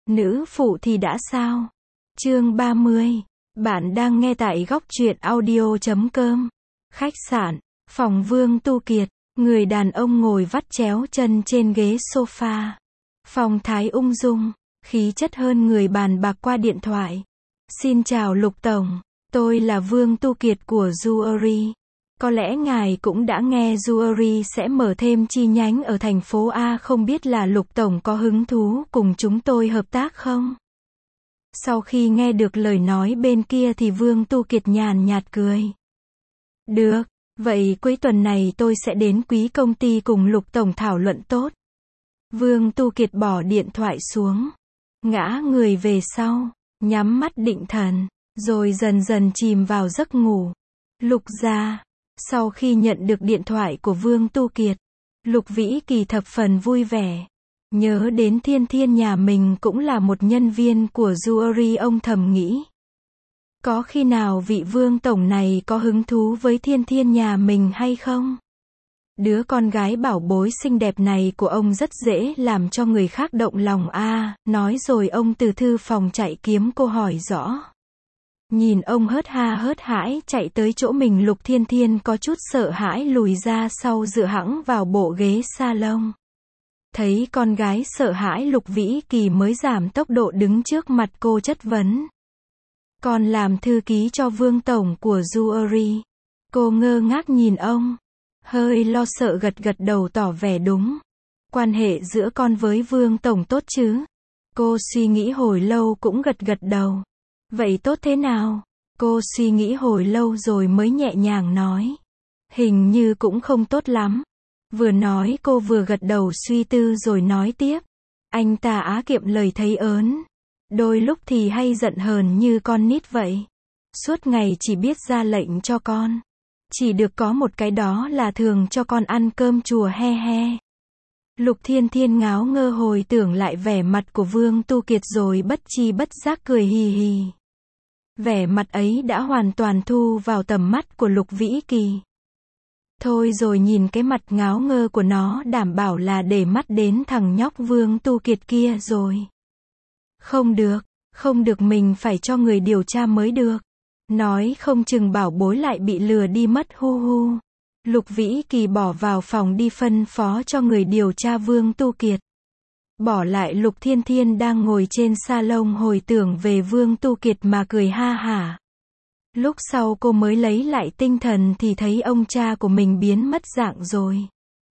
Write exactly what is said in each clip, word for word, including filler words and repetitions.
Nữ phụ thì đã sao? Chương ba mươi. Bạn đang nghe tại góc truyện audio chấm com. Khách sạn, phòng Vương Tu Kiệt, người đàn ông ngồi vắt chéo chân trên ghế sofa. Phong thái ung dung, khí chất hơn người bàn bạc qua điện thoại. Xin chào Lục Tổng, tôi là Vương Tu Kiệt của Jewelry. Có lẽ ngài cũng đã nghe Jewelry sẽ mở thêm chi nhánh ở thành phố A, không biết là Lục Tổng có hứng thú cùng chúng tôi hợp tác không? Sau khi nghe được lời nói bên kia thì Vương Tu Kiệt nhàn nhạt cười. Được, vậy cuối tuần này tôi sẽ đến quý công ty cùng Lục Tổng thảo luận tốt. Vương Tu Kiệt bỏ điện thoại xuống, ngã người về sau, nhắm mắt định thần, rồi dần dần chìm vào giấc ngủ. Lục gia. Sau khi nhận được điện thoại của Vương Tu Kiệt, Lục Vĩ Kỳ thập phần vui vẻ. Nhớ đến Thiên Thiên nhà mình cũng là một nhân viên của Jewelry, ông thầm nghĩ. Có khi nào vị Vương Tổng này có hứng thú với Thiên Thiên nhà mình hay không? Đứa con gái bảo bối xinh đẹp này của ông rất dễ làm cho người khác động lòng a. À, nói rồi ông từ thư phòng chạy kiếm cô hỏi rõ. Nhìn ông hớt ha hớt hãi chạy tới chỗ mình, Lục Thiên Thiên có chút sợ hãi lùi ra sau dựa hẵng vào bộ ghế salon. Thấy con gái sợ hãi, Lục Vĩ Kỳ mới giảm tốc độ đứng trước mặt cô chất vấn. Con làm thư ký cho Vương Tổng của Jewelry. Cô ngơ ngác nhìn ông, hơi lo sợ gật gật đầu tỏ vẻ đúng. Quan hệ giữa con với Vương Tổng tốt chứ? Cô suy nghĩ hồi lâu cũng gật gật đầu. Vậy tốt thế nào? Cô suy nghĩ hồi lâu rồi mới nhẹ nhàng nói. Hình như cũng không tốt lắm. Vừa nói cô vừa gật đầu suy tư rồi nói tiếp. Anh ta á kiệm lời thấy ớn. Đôi lúc thì hay giận hờn như con nít vậy. Suốt ngày chỉ biết ra lệnh cho con. Chỉ được có một cái đó là thường cho con ăn cơm chùa he he. Lục Thiên Thiên ngáo ngơ hồi tưởng lại vẻ mặt của Vương Tu Kiệt rồi bất chi bất giác cười hì hì. Vẻ mặt ấy đã hoàn toàn thu vào tầm mắt của Lục Vĩ Kỳ. Thôi rồi nhìn cái mặt ngáo ngơ của nó đảm bảo là để mắt đến thằng nhóc Vương Tu Kiệt kia rồi. Không được, không được, mình phải cho người điều tra mới được. Nói không chừng bảo bối lại bị lừa đi mất hu hu. Lục Vĩ Kỳ bỏ vào phòng đi phân phó cho người điều tra Vương Tu Kiệt. Bỏ lại Lục Thiên Thiên đang ngồi trên salon hồi tưởng về Vương Tu Kiệt mà cười ha hả. Lúc sau cô mới lấy lại tinh thần thì thấy ông cha của mình biến mất dạng rồi.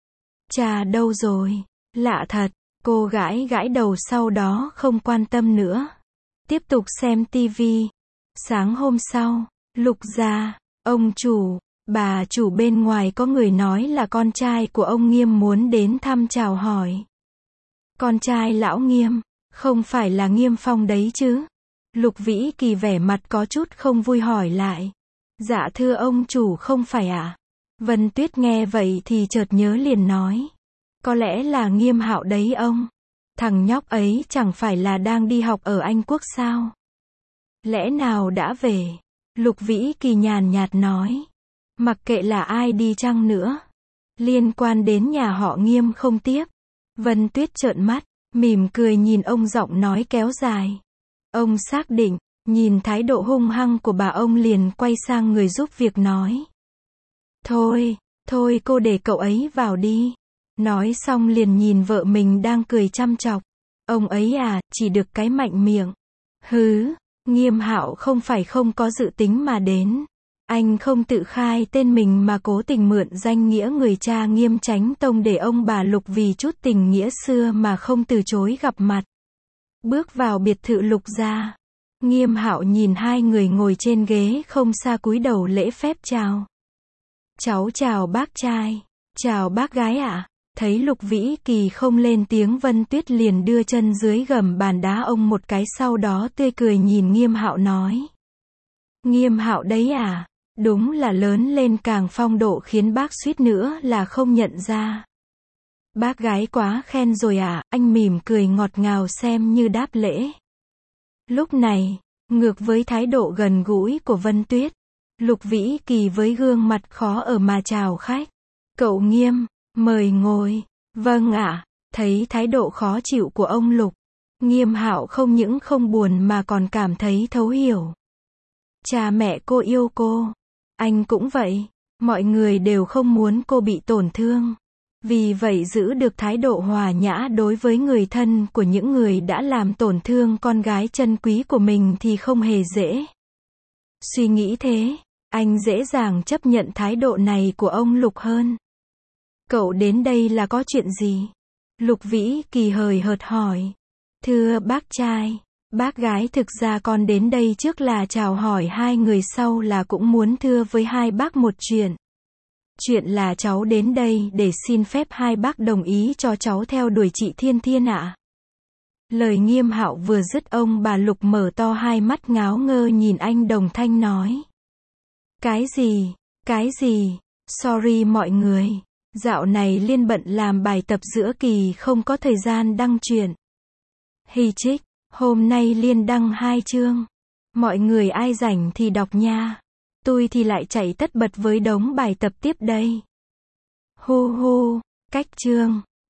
Cha đâu rồi? Lạ thật, cô gãi gãi đầu sau đó không quan tâm nữa. Tiếp tục xem tivi. Sáng hôm sau, Lục gia, ông chủ, bà chủ bên ngoài có người nói là con trai của ông Nghiêm muốn đến thăm chào hỏi. Con trai lão Nghiêm, không phải là Nghiêm Phong đấy chứ? Lục Vĩ Kỳ vẻ mặt có chút không vui hỏi lại. Dạ thưa ông chủ, không phải ạ. À? Vân Tuyết nghe vậy thì chợt nhớ liền nói. Có lẽ là Nghiêm Hạo đấy ông. Thằng nhóc ấy chẳng phải là đang đi học ở Anh Quốc sao? Lẽ nào đã về? Lục Vĩ Kỳ nhàn nhạt nói. Mặc kệ là ai đi chăng nữa, liên quan đến nhà họ Nghiêm không tiếp. Vân Tuyết trợn mắt, mỉm cười nhìn ông, giọng nói kéo dài. Ông xác định, nhìn thái độ hung hăng của bà ông liền quay sang người giúp việc nói. Thôi, thôi cô để cậu ấy vào đi. Nói xong liền nhìn vợ mình đang cười chăm chọc. Ông ấy à, chỉ được cái mạnh miệng. Hứ, Nghiêm Hạo không phải không có dự tính mà đến. Anh không tự khai tên mình mà cố tình mượn danh nghĩa người cha Nghiêm Chánh Tông để ông bà Lục vì chút tình nghĩa xưa mà không từ chối gặp mặt. Bước vào biệt thự Lục gia, Nghiêm Hạo nhìn hai người ngồi trên ghế không xa cúi đầu lễ phép chào. Cháu chào bác trai, chào bác gái ạ. À? Thấy Lục Vĩ Kỳ không lên tiếng, Vân Tuyết liền đưa chân dưới gầm bàn đá ông một cái, sau đó tươi cười nhìn Nghiêm Hạo nói. Nghiêm Hạo đấy à? Đúng là lớn lên càng phong độ khiến bác suýt nữa là không nhận ra. Bác gái quá khen rồi à, anh mỉm cười ngọt ngào xem như đáp lễ. Lúc này, ngược với thái độ gần gũi của Vân Tuyết, Lục Vĩ Kỳ với gương mặt khó ở mà chào khách. Cậu Nghiêm, mời ngồi. Vâng ạ. Thấy thái độ khó chịu của ông Lục, Nghiêm Hạo không những không buồn mà còn cảm thấy thấu hiểu. Cha mẹ cô yêu cô. Anh cũng vậy. Mọi người đều không muốn cô bị tổn thương. Vì vậy giữ được thái độ hòa nhã đối với người thân của những người đã làm tổn thương con gái chân quý của mình thì không hề dễ. Suy nghĩ thế, anh dễ dàng chấp nhận thái độ này của ông Lục hơn. Cậu đến đây là có chuyện gì? Lục Vĩ Kỳ hời hợt hỏi. Thưa bác trai, bác gái, thực ra con đến đây trước là chào hỏi hai người, sau là cũng muốn thưa với hai bác một chuyện. Chuyện là cháu đến đây để xin phép hai bác đồng ý cho cháu theo đuổi chị Thiên Thiên ạ. Lời Nghiêm Hạo vừa dứt, ông bà Lục mở to hai mắt ngáo ngơ nhìn anh, đồng thanh nói. Cái gì? Cái gì? Sorry mọi người. Dạo này Liên bận làm bài tập giữa kỳ không có thời gian đăng truyện. Hi chích, hôm nay Liên đăng hai chương. Mọi người ai rảnh thì đọc nha. Tôi thì lại chạy tất bật với đống bài tập tiếp đây. Hu hu, cách chương.